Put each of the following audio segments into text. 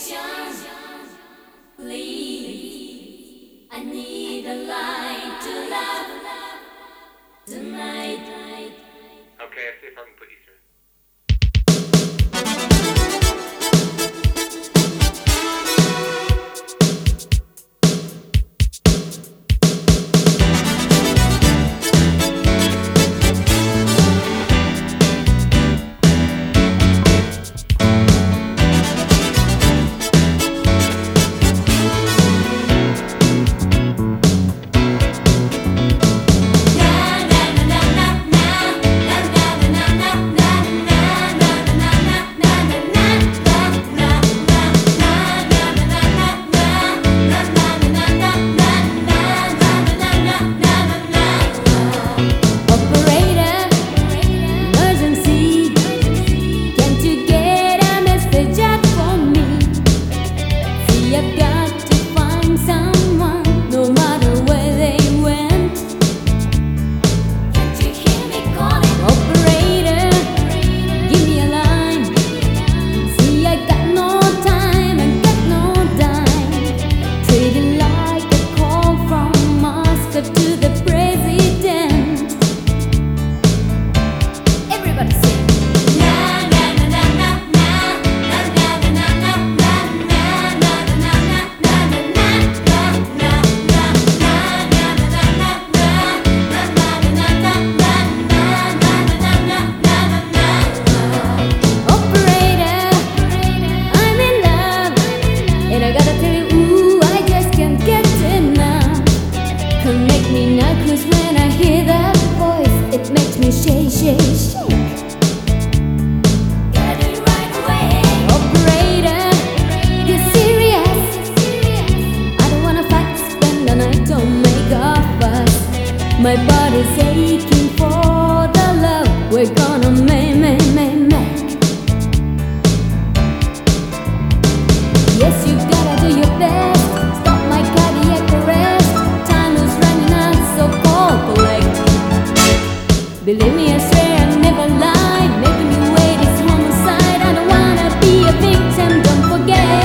Please, I need a light to love tonight. Okay, I'll see if I can put you through. My body's aching for the love we're gonna make. Yes, you gotta do your best. Stop my cardiac arrest. Time is running out, so calculate. Believe me, I swear I never lied. Making you wait is homicide. I don't wanna be a victim, don't forget.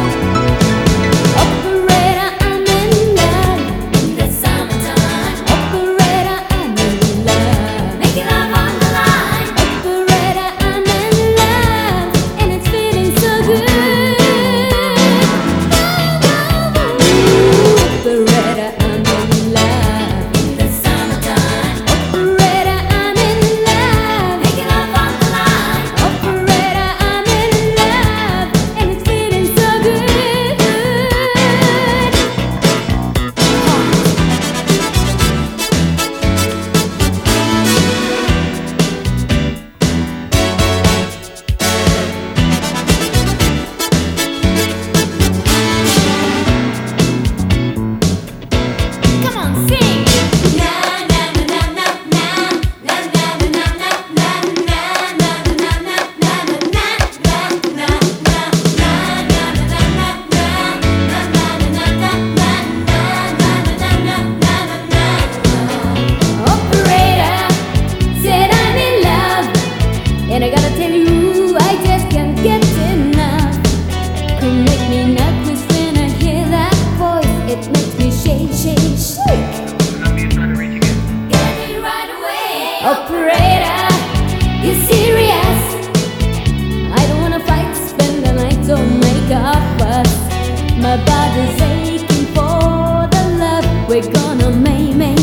And I gotta tell you, I just can't get enough. Come make me nervous when I hear that voice. It makes me shake. Get it right away. Operator, you serious? I don't wanna fight, spend the night, don't make a fuss. My body's aching for the love we're gonna make.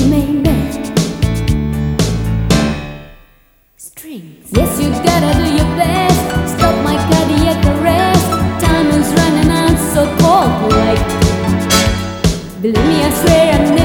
Yes, you gotta do your best. Stop my cardiac arrest. Time is running out, so calculate. Believe me, I swear I'm